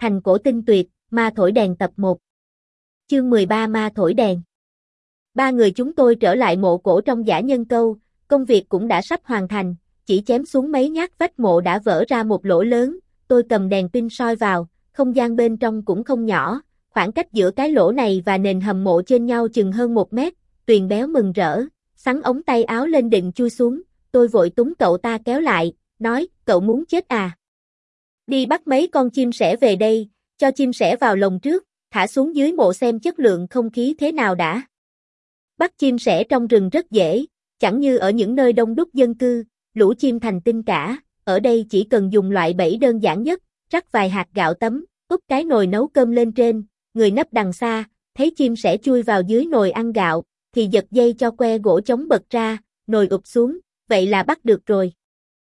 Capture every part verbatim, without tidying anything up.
Thành cổ tinh tuyệt, ma thổi đèn tập một. Chương mười ba Ma thổi đèn. Ba người chúng tôi trở lại mộ cổ trong dã nhân câu, công việc cũng đã sắp hoàn thành, chỉ chém xuống mấy nhát vách mộ đã vỡ ra một lỗ lớn, tôi cầm đèn pin soi vào, không gian bên trong cũng không nhỏ, khoảng cách giữa cái lỗ này và nền hầm mộ trên nhau chừng hơn một mét, Tuyền béo mừng rỡ, xắn ống tay áo lên định chui xuống, tôi vội túm cậu ta kéo lại, nói, cậu muốn chết à? Đi bắt mấy con chim sẻ về đây, cho chim sẻ vào lồng trước, thả xuống dưới mộ xem chất lượng không khí thế nào đã. Bắt chim sẻ trong rừng rất dễ, chẳng như ở những nơi đông đúc dân cư, lũ chim thành tinh cả, ở đây chỉ cần dùng loại bẫy đơn giản nhất, rắc vài hạt gạo tấm, úp cái nồi nấu cơm lên trên, người nấp đằng xa, thấy chim sẻ chui vào dưới nồi ăn gạo, thì giật dây cho que gỗ chống bật ra, nồi ụp xuống, vậy là bắt được rồi.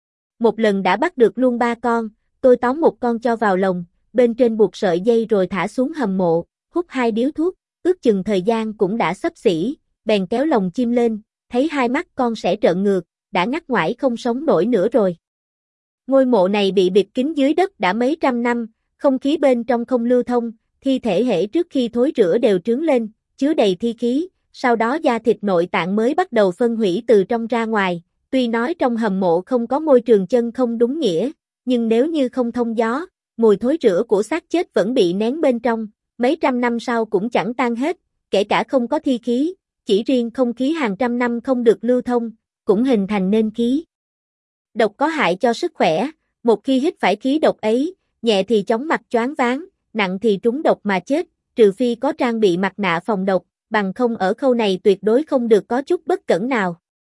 Một lần đã bắt được luôn ba con, tôi tóm một con cho vào lồng, bên trên buộc sợi dây rồi thả xuống hầm mộ, hút hai điếu thuốc, ước chừng thời gian cũng đã xấp xỉ, bèn kéo lồng chim lên, thấy hai mắt con sẻ trợn ngược, đã ngắt ngoải không sống nổi nữa rồi. Ngôi mộ này bị bịt kín dưới đất đã mấy trăm năm, không khí bên trong không lưu thông, thi thể hễ trước khi thối rữa đều trướng lên, chứa đầy thi khí, sau đó da thịt nội tạng mới bắt đầu phân hủy từ trong ra ngoài, tuy nói trong hầm mộ không có môi trường chân không đúng nghĩa, nhưng nếu như không thông gió, mùi thối rữa của xác chết vẫn bị nén bên trong, mấy trăm năm sau cũng chẳng tan hết, kể cả không có thi khí, chỉ riêng không khí hàng trăm năm không được lưu thông, cũng hình thành nên khí độc có hại cho sức khỏe, một khi hít phải khí độc ấy, nhẹ thì chóng mặt choáng váng, nặng thì trúng độc mà chết, trừ phi có trang bị mặt nạ phòng độc, bằng không ở khâu này tuyệt đối không được có chút bất cẩn nào.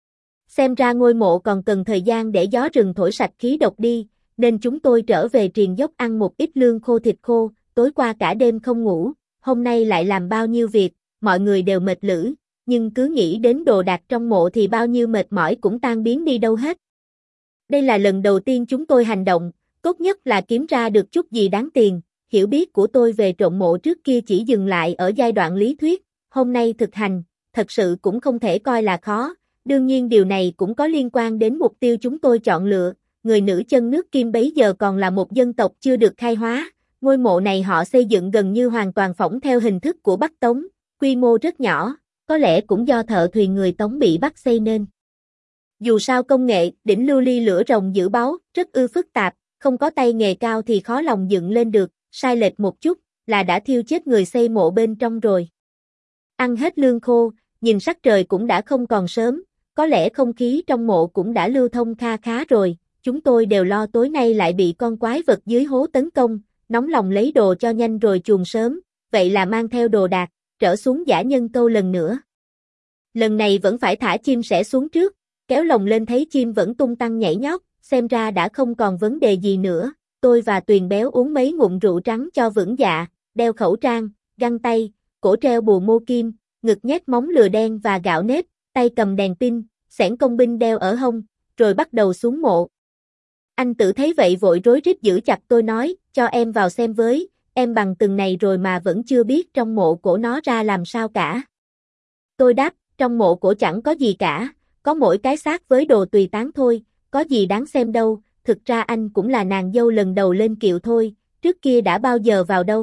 Xem ra ngôi mộ còn cần thời gian để gió rừng thổi sạch khí độc đi, nên chúng tôi trở về triền dốc ăn một ít lương khô thịt khô, tối qua cả đêm không ngủ, hôm nay lại làm bao nhiêu việc, mọi người đều mệt lử, nhưng cứ nghĩ đến đồ đạc trong mộ thì bao nhiêu mệt mỏi cũng tan biến đi đâu hết. Đây là lần đầu tiên chúng tôi hành động, tốt nhất là kiếm ra được chút gì đáng tiền, hiểu biết của tôi về trộm mộ trước kia chỉ dừng lại ở giai đoạn lý thuyết, hôm nay thực hành, thật sự cũng không thể coi là khó, đương nhiên điều này cũng có liên quan đến mục tiêu chúng tôi chọn lựa, người nữ chân nước Kim bấy giờ còn là một dân tộc chưa được khai hóa, ngôi mộ này họ xây dựng gần như hoàn toàn phỏng theo hình thức của Bắc Tống, quy mô rất nhỏ, có lẽ cũng do thợ thuyền người Tống bị bắt xây nên. Dù sao công nghệ, đỉnh lưu ly lửa rồng giữ báu, rất ư phức tạp, không có tay nghề cao thì khó lòng dựng lên được, sai lệch một chút, là đã thiêu chết người xây mộ bên trong rồi. Ăn hết lương khô, nhìn sắc trời cũng đã không còn sớm, có lẽ không khí trong mộ cũng đã lưu thông kha khá rồi, chúng tôi đều lo tối nay lại bị con quái vật dưới hố tấn công, nóng lòng lấy đồ cho nhanh rồi chuồn sớm, vậy là mang theo đồ đạc, trở xuống dã nhân câu lần nữa. Lần này vẫn phải thả chim sẻ xuống trước, kéo lồng lên thấy chim vẫn tung tăng nhảy nhót, xem ra đã không còn vấn đề gì nữa, tôi và Tuyền béo uống mấy ngụm rượu trắng cho vững dạ, đeo khẩu trang, găng tay, cổ treo bùa mô kim, ngực nhét móng lừa đen và gạo nếp, tay cầm đèn pin, xẻng công binh đeo ở hông, rồi bắt đầu xuống mộ. Anh Tử thấy vậy vội rối rít giữ chặt tôi nói, cho em vào xem với, em bằng từng này rồi mà vẫn chưa biết trong mộ cổ nó ra làm sao cả. Tôi đáp, trong mộ cổ chẳng có gì cả, có mỗi cái xác với đồ tùy tán thôi, có gì đáng xem đâu, thực ra anh cũng là nàng dâu lần đầu lên kiệu thôi, trước kia đã bao giờ vào đâu.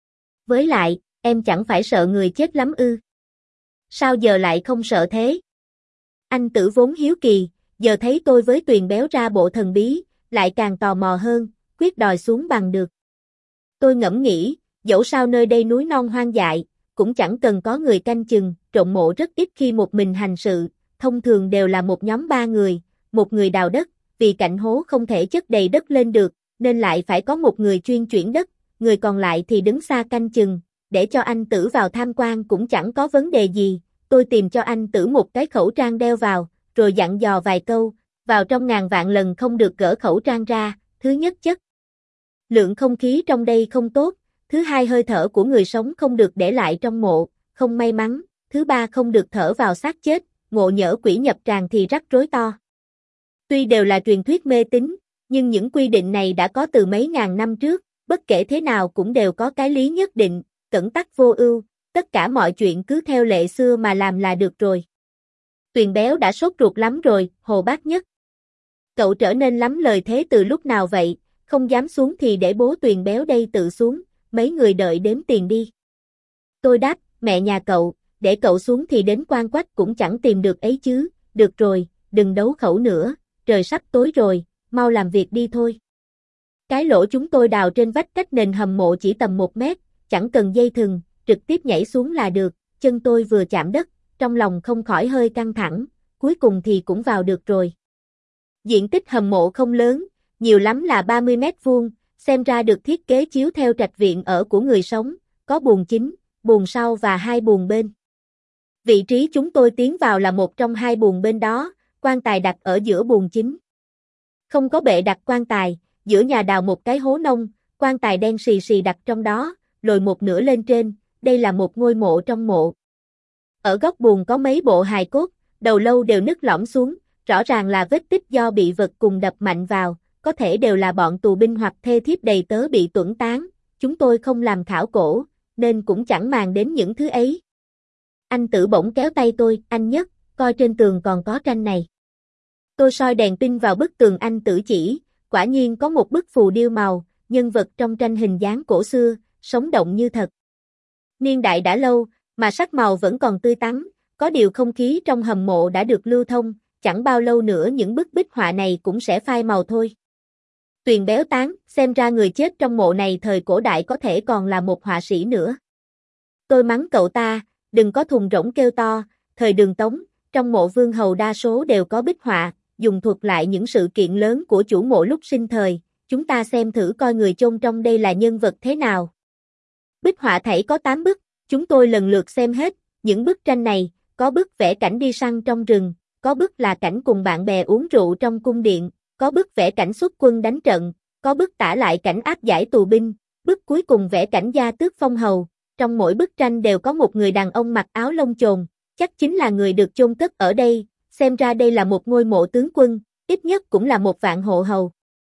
Với lại, em chẳng phải sợ người chết lắm ư. Sao giờ lại không sợ thế? Anh Tử vốn hiếu kỳ, giờ thấy tôi với Tuyền béo ra bộ thần bí, lại càng tò mò hơn, quyết đòi xuống bằng được. Tôi ngẫm nghĩ, dẫu sao nơi đây núi non hoang dại, cũng chẳng cần có người canh chừng, trộm mộ rất ít khi một mình hành sự, thông thường đều là một nhóm ba người, một người đào đất, vì cạnh hố không thể chất đầy đất lên được, nên lại phải có một người chuyên chuyển đất, người còn lại thì đứng xa canh chừng, để cho anh Tử vào tham quan cũng chẳng có vấn đề gì, tôi tìm cho anh Tử một cái khẩu trang đeo vào, rồi dặn dò vài câu, vào trong ngàn vạn lần không được gỡ khẩu trang ra, thứ nhất chất lượng không khí trong đây không tốt, thứ hai hơi thở của người sống không được để lại trong mộ, không may mắn, thứ ba không được thở vào xác chết, ngộ nhỡ quỷ nhập tràng thì rắc rối to. Tuy đều là truyền thuyết mê tín, nhưng những quy định này đã có từ mấy ngàn năm trước, bất kể thế nào cũng đều có cái lý nhất định, cẩn tắc vô ưu, tất cả mọi chuyện cứ theo lệ xưa mà làm là được rồi. Tuyền béo đã sốt ruột lắm rồi, Hồ Bác Nhất. Cậu trở nên lắm lời thế từ lúc nào vậy, không dám xuống thì để bố Tuyền béo đây tự xuống, mấy người đợi đếm tiền đi. Tôi đáp, mẹ nhà cậu, để cậu xuống thì đến Quan Quách cũng chẳng tìm được ấy chứ, được rồi, đừng đấu khẩu nữa, trời sắp tối rồi, mau làm việc đi thôi. Cái lỗ chúng tôi đào trên vách cách nền hầm mộ chỉ tầm một mét, chẳng cần dây thừng, trực tiếp nhảy xuống là được, chân tôi vừa chạm đất, trong lòng không khỏi hơi căng thẳng, cuối cùng thì cũng vào được rồi. Diện tích hầm mộ không lớn, nhiều lắm là ba mươi mét vuông, xem ra được thiết kế chiếu theo trạch viện ở của người sống, có buồng chính, buồng sau và hai buồng bên. Vị trí chúng tôi tiến vào là một trong hai buồng bên đó, quan tài đặt ở giữa buồng chính. Không có bệ đặt quan tài, giữa nhà đào một cái hố nông, quan tài đen xì xì đặt trong đó, lồi một nửa lên trên, đây là một ngôi mộ trong mộ. Ở góc buồng có mấy bộ hài cốt, đầu lâu đều nứt lõm xuống, rõ ràng là vết tích do bị vật cùng đập mạnh vào, có thể đều là bọn tù binh hoặc thê thiếp đầy tớ bị tuẫn tán, chúng tôi không làm khảo cổ, nên cũng chẳng màng đến những thứ ấy. Anh Tử bỗng kéo tay tôi, anh Nhất, coi trên tường còn có tranh này. Tôi soi đèn pin vào bức tường anh Tử chỉ, quả nhiên có một bức phù điêu màu, nhân vật trong tranh hình dáng cổ xưa, sống động như thật. Niên đại đã lâu, mà sắc màu vẫn còn tươi tắn, có điều không khí trong hầm mộ đã được lưu thông, chẳng bao lâu nữa những bức bích họa này cũng sẽ phai màu thôi. Tuyền béo tán, xem ra người chết trong mộ này thời cổ đại có thể còn là một họa sĩ nữa. Tôi mắng cậu ta, đừng có thùng rỗng kêu to, thời Đường Tống, trong mộ vương hầu đa số đều có bích họa, dùng thuật lại những sự kiện lớn của chủ mộ lúc sinh thời, chúng ta xem thử coi người chôn trong đây là nhân vật thế nào. Bích họa thảy có tám bức, chúng tôi lần lượt xem hết, những bức tranh này, có bức vẽ cảnh đi săn trong rừng, có bức là cảnh cùng bạn bè uống rượu trong cung điện, có bức vẽ cảnh xuất quân đánh trận, có bức tả lại cảnh áp giải tù binh, bức cuối cùng vẽ cảnh gia tước phong hầu, trong mỗi bức tranh đều có một người đàn ông mặc áo lông chồn, chắc chính là người được chôn cất ở đây, xem ra đây là một ngôi mộ tướng quân, ít nhất cũng là một vạn hộ hầu.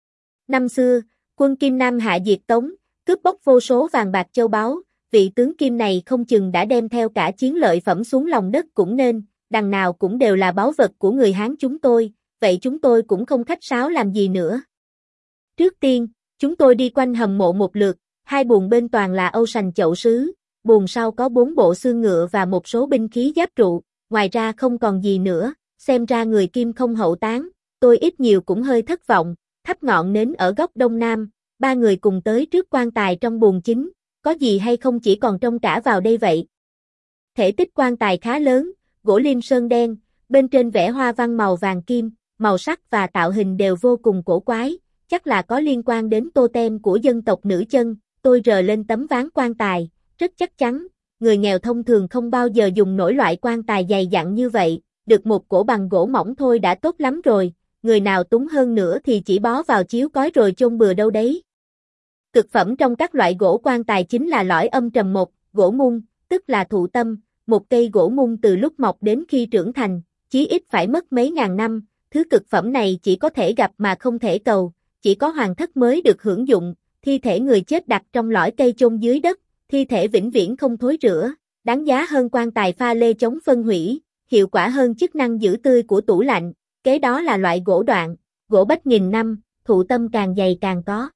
Năm xưa, quân Kim Nam hạ diệt Tống, cướp bóc vô số vàng bạc châu báu, vị tướng Kim này không chừng đã đem theo cả chiến lợi phẩm xuống lòng đất cũng nên, đằng nào cũng đều là báu vật của người Hán chúng tôi, vậy chúng tôi cũng không khách sáo làm gì nữa. Trước tiên, chúng tôi đi quanh hầm mộ một lượt, hai buồng bên toàn là âu sành chậu sứ, buồng sau có bốn bộ xương ngựa và một số binh khí giáp trụ, ngoài ra không còn gì nữa, xem ra người Kim không hậu táng, tôi ít nhiều cũng hơi thất vọng, thắp ngọn nến ở góc đông nam, ba người cùng tới trước quan tài trong buồng chính, có gì hay không chỉ còn trông cả vào đây vậy. Thể tích quan tài khá lớn, gỗ lim sơn đen, bên trên vẽ hoa văn màu vàng kim, màu sắc và tạo hình đều vô cùng cổ quái, chắc là có liên quan đến totem của dân tộc nữ chân, tôi rờ lên tấm ván quan tài, rất chắc chắn, người nghèo thông thường không bao giờ dùng nổi loại quan tài dày dặn như vậy, được một cổ bằng gỗ mỏng thôi đã tốt lắm rồi, người nào túng hơn nữa thì chỉ bó vào chiếu cói rồi chôn bừa đâu đấy. Cực phẩm trong các loại gỗ quan tài chính là lõi âm trầm mộc, gỗ mung, tức là thụ tâm, một cây gỗ mung từ lúc mọc đến khi trưởng thành, chí ít phải mất mấy ngàn năm, thứ cực phẩm này chỉ có thể gặp mà không thể cầu, chỉ có hoàng thất mới được hưởng dụng, thi thể người chết đặt trong lõi cây chôn dưới đất, thi thể vĩnh viễn không thối rữa, đáng giá hơn quan tài pha lê chống phân hủy, hiệu quả hơn chức năng giữ tươi của tủ lạnh, kế đó là loại gỗ đoạn, gỗ bách nghìn năm, thụ tâm càng dày càng có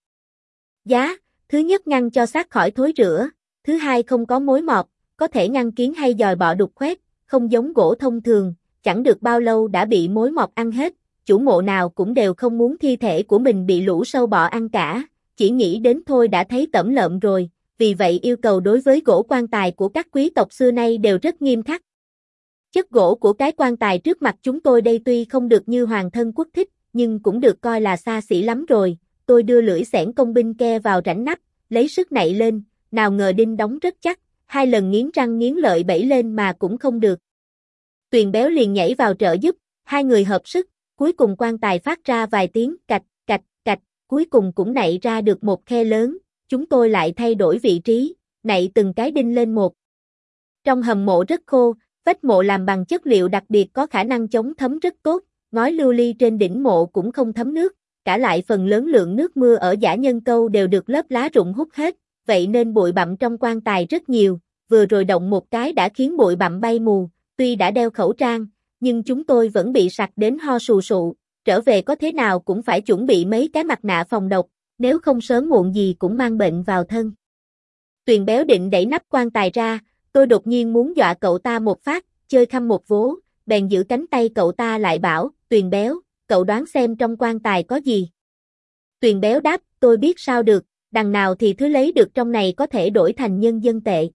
giá, thứ nhất ngăn cho xác khỏi thối rữa, thứ hai không có mối mọt, có thể ngăn kiến hay dòi bọ đục khoét, không giống gỗ thông thường, chẳng được bao lâu đã bị mối mọt ăn hết, chủ mộ nào cũng đều không muốn thi thể của mình bị lũ sâu bọ ăn cả, chỉ nghĩ đến thôi đã thấy tởm lợm rồi, vì vậy yêu cầu đối với gỗ quan tài của các quý tộc xưa nay đều rất nghiêm khắc. Chất gỗ của cái quan tài trước mặt chúng tôi đây tuy không được như hoàng thân quốc thích, nhưng cũng được coi là xa xỉ lắm rồi, tôi đưa lưỡi xẻng công binh ke vào rãnh nắp, lấy sức nạy lên, nào ngờ đinh đóng rất chắc, hai lần nghiến răng nghiến lợi bẩy lên mà cũng không được. Tuyền béo liền nhảy vào trợ giúp, hai người hợp sức, cuối cùng quan tài phát ra vài tiếng cạch, cạch, cạch, cuối cùng cũng nạy ra được một khe lớn, chúng tôi lại thay đổi vị trí, nạy từng cái đinh lên một. Trong hầm mộ rất khô, vách mộ làm bằng chất liệu đặc biệt có khả năng chống thấm rất tốt, ngói lưu ly trên đỉnh mộ cũng không thấm nước, cả lại phần lớn lượng nước mưa ở Dã Nhân Câu đều được lớp lá rụng hút hết, vậy nên bụi bặm trong quan tài rất nhiều, vừa rồi động một cái đã khiến bụi bặm bay mù, tuy đã đeo khẩu trang, nhưng chúng tôi vẫn bị sặc đến ho sù sụ, trở về có thế nào cũng phải chuẩn bị mấy cái mặt nạ phòng độc, nếu không sớm muộn gì cũng mang bệnh vào thân. Tuyền béo định đẩy nắp quan tài ra, tôi đột nhiên muốn dọa cậu ta một phát, chơi khăm một vố, bèn giữ cánh tay cậu ta lại bảo, Tuyền béo, cậu đoán xem trong quan tài có gì. Tuyền béo đáp, tôi biết sao được, đằng nào thì thứ lấy được trong này có thể đổi thành nhân dân tệ.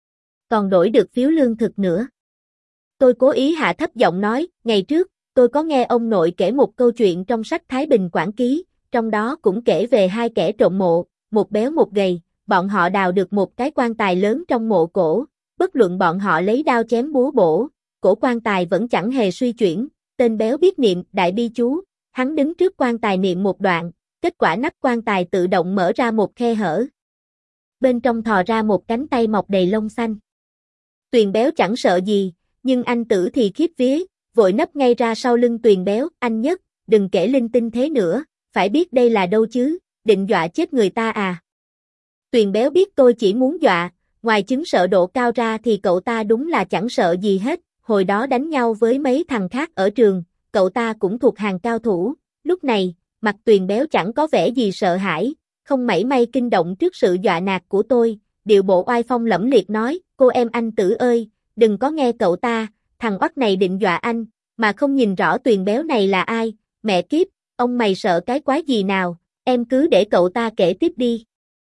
Còn đổi được phiếu lương thực nữa. Tôi cố ý hạ thấp giọng nói, ngày trước, tôi có nghe ông nội kể một câu chuyện trong sách Thái Bình Quản Ký, trong đó cũng kể về hai kẻ trộm mộ, một béo một gầy, bọn họ đào được một cái quan tài lớn trong mộ cổ, bất luận bọn họ lấy đao chém búa bổ, cổ quan tài vẫn chẳng hề suy chuyển, tên béo biết niệm đại bi chú, hắn đứng trước quan tài niệm một đoạn, kết quả nắp quan tài tự động mở ra một khe hở. Bên trong thò ra một cánh tay mọc đầy lông xanh. Tuyền béo chẳng sợ gì, nhưng anh Tử thì khiếp vía, vội nấp ngay ra sau lưng Tuyền béo, anh Nhất, đừng kể linh tinh thế nữa, phải biết đây là đâu chứ, định dọa chết người ta à. Tuyền béo biết tôi chỉ muốn dọa, ngoài chứng sợ độ cao ra thì cậu ta đúng là chẳng sợ gì hết, hồi đó đánh nhau với mấy thằng khác ở trường, cậu ta cũng thuộc hàng cao thủ, lúc này, mặt Tuyền béo chẳng có vẻ gì sợ hãi, không mảy may kinh động trước sự dọa nạt của tôi, điệu bộ oai phong lẫm liệt nói, cô em anh Tử ơi, đừng có nghe cậu ta, thằng oắt này định dọa anh, mà không nhìn rõ Tuyền béo này là ai, mẹ kiếp, ông mày sợ cái quái gì nào, em cứ để cậu ta kể tiếp đi.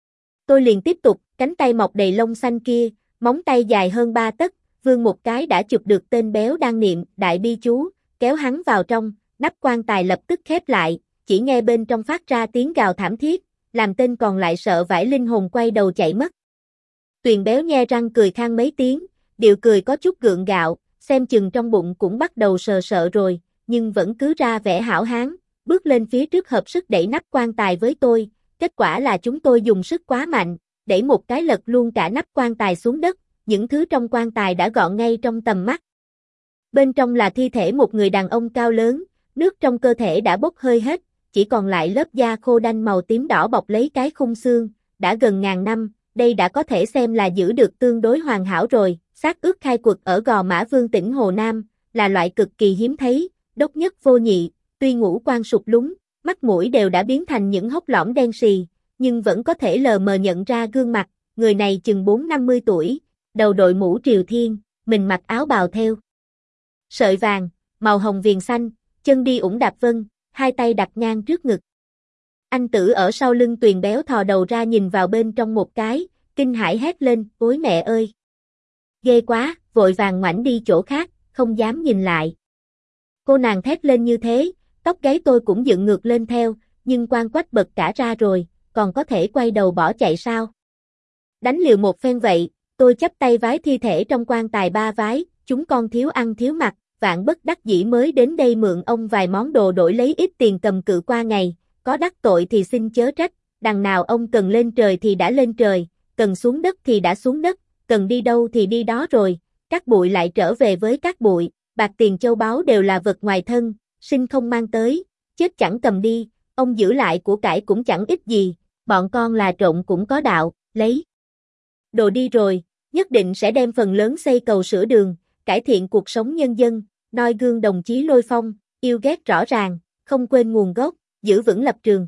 Tôi liền tiếp tục, cánh tay mọc đầy lông xanh kia, móng tay dài hơn ba tấc, vươn một cái đã chụp được tên béo đang niệm đại bi chú, kéo hắn vào trong, nắp quan tài lập tức khép lại, chỉ nghe bên trong phát ra tiếng gào thảm thiết, làm tên còn lại sợ vãi linh hồn quay đầu chạy mất. Tuyền béo nhe răng cười khan mấy tiếng, điệu cười có chút gượng gạo, xem chừng trong bụng cũng bắt đầu sờ sợ rồi, nhưng vẫn cứ ra vẻ hảo hán, bước lên phía trước hợp sức đẩy nắp quan tài với tôi, kết quả là chúng tôi dùng sức quá mạnh, đẩy một cái lật luôn cả nắp quan tài xuống đất, những thứ trong quan tài đã gọn ngay trong tầm mắt. Bên trong là thi thể một người đàn ông cao lớn, nước trong cơ thể đã bốc hơi hết, chỉ còn lại lớp da khô đanh màu tím đỏ bọc lấy cái khung xương, đã gần ngàn năm, đây đã có thể xem là giữ được tương đối hoàn hảo rồi, xác ướp khai quật ở Gò Mã Vương tỉnh Hồ Nam, là loại cực kỳ hiếm thấy, độc nhất vô nhị, tuy ngũ quan sụp lún, mắt mũi đều đã biến thành những hốc lõm đen sì, nhưng vẫn có thể lờ mờ nhận ra gương mặt, người này chừng bốn năm mươi tuổi, đầu đội mũ triều thiên, mình mặc áo bào theo sợi vàng, màu hồng viền xanh, chân đi ủng đạp vân, hai tay đặt ngang trước ngực. Anh Tử ở sau lưng Tuyền béo thò đầu ra nhìn vào bên trong một cái, kinh hãi hét lên, ôi mẹ ơi! Ghê quá, vội vàng ngoảnh đi chỗ khác, không dám nhìn lại. Cô nàng thét lên như thế, tóc gáy tôi cũng dựng ngược lên theo, nhưng quan quách bật cả ra rồi, còn có thể quay đầu bỏ chạy sao? Đánh liều một phen vậy, tôi chắp tay vái thi thể trong quan tài ba vái, chúng con thiếu ăn thiếu mặc, vạn bất đắc dĩ mới đến đây mượn ông vài món đồ đổi lấy ít tiền cầm cự qua ngày, có đắc tội thì xin chớ trách, đằng nào ông cần lên trời thì đã lên trời, cần xuống đất thì đã xuống đất, cần đi đâu thì đi đó rồi, các bụi lại trở về với các bụi, bạc tiền châu báu đều là vật ngoài thân, sinh không mang tới, chết chẳng cầm đi, ông giữ lại của cải cũng chẳng ích gì, bọn con là trộm cũng có đạo, lấy đồ đi rồi, nhất định sẽ đem phần lớn xây cầu sửa đường, cải thiện cuộc sống nhân dân, noi gương đồng chí Lôi Phong, yêu ghét rõ ràng, không quên nguồn gốc, giữ vững lập trường.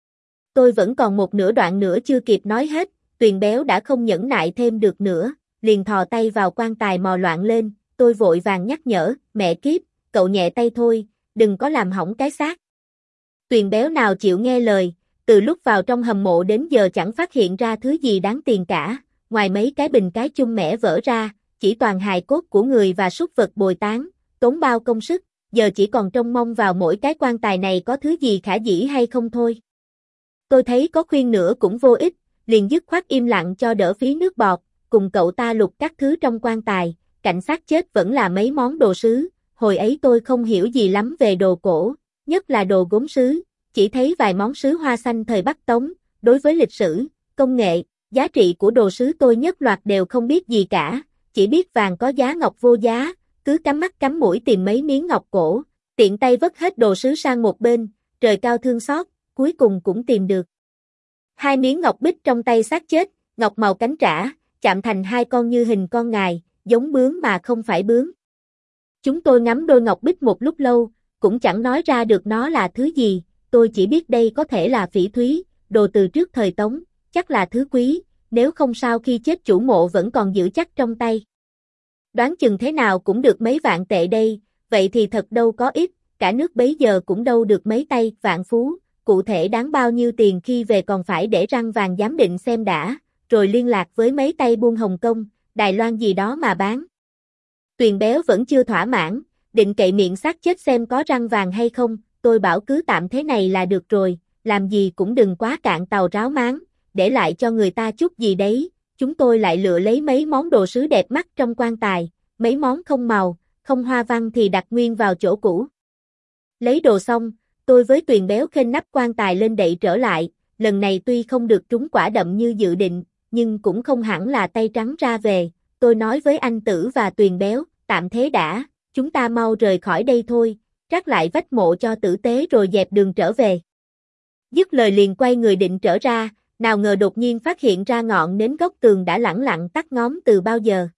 Tôi vẫn còn một nửa đoạn nữa chưa kịp nói hết, Tuyền béo đã không nhẫn nại thêm được nữa, liền thò tay vào quan tài mò loạn lên, tôi vội vàng nhắc nhở, mẹ kiếp, cậu nhẹ tay thôi, đừng có làm hỏng cái xác. Tuyền béo nào chịu nghe lời, từ lúc vào trong hầm mộ đến giờ chẳng phát hiện ra thứ gì đáng tiền cả, ngoài mấy cái bình cái chung mẻ vỡ ra, chỉ toàn hài cốt của người và súc vật bồi tán, tốn bao công sức, giờ chỉ còn trông mong vào mỗi cái quan tài này có thứ gì khả dĩ hay không thôi. Tôi thấy có khuyên nữa cũng vô ích, liền dứt khoát im lặng cho đỡ phí nước bọt, cùng cậu ta lục các thứ trong quan tài, cảnh xác chết vẫn là mấy món đồ sứ, hồi ấy tôi không hiểu gì lắm về đồ cổ, nhất là đồ gốm sứ, chỉ thấy vài món sứ hoa xanh thời Bắc Tống, đối với lịch sử, công nghệ, giá trị của đồ sứ tôi nhất loạt đều không biết gì cả, chỉ biết vàng có giá ngọc vô giá, cứ cắm mắt cắm mũi tìm mấy miếng ngọc cổ, tiện tay vất hết đồ sứ sang một bên, trời cao thương xót, cuối cùng cũng tìm được. Hai miếng ngọc bích trong tay xác chết, ngọc màu cánh trả, chạm thành hai con như hình con ngài, giống bướm mà không phải bướm. Chúng tôi ngắm đôi ngọc bích một lúc lâu, cũng chẳng nói ra được nó là thứ gì, tôi chỉ biết đây có thể là phỉ thúy, đồ từ trước thời Tống, chắc là thứ quý, nếu không sao khi chết chủ mộ vẫn còn giữ chắc trong tay. Đoán chừng thế nào cũng được mấy vạn tệ đây, vậy thì thật đâu có ít, cả nước bấy giờ cũng đâu được mấy tay vạn phú, cụ thể đáng bao nhiêu tiền khi về còn phải để răng vàng giám định xem đã, rồi liên lạc với mấy tay buôn Hồng Kông, Đài Loan gì đó mà bán. Tuyền Béo vẫn chưa thỏa mãn, định cậy miệng xác chết xem có răng vàng hay không, tôi bảo cứ tạm thế này là được rồi, làm gì cũng đừng quá cạn tàu ráo máng, để lại cho người ta chút gì đấy, chúng tôi lại lựa lấy mấy món đồ sứ đẹp mắt trong quan tài, mấy món không màu, không hoa văn thì đặt nguyên vào chỗ cũ. Lấy đồ xong, tôi với Tuyền Béo khênh nắp quan tài lên đậy trở lại, lần này tuy không được trúng quả đậm như dự định, nhưng cũng không hẳn là tay trắng ra về, tôi nói với anh Tử và Tuyền Béo, tạm thế đã, chúng ta mau rời khỏi đây thôi, trát lại vách mộ cho tử tế rồi dẹp đường trở về. Dứt lời liền quay người định trở ra, nào ngờ đột nhiên phát hiện ra ngọn nến góc tường đã lẳng lặng tắt ngóm từ bao giờ.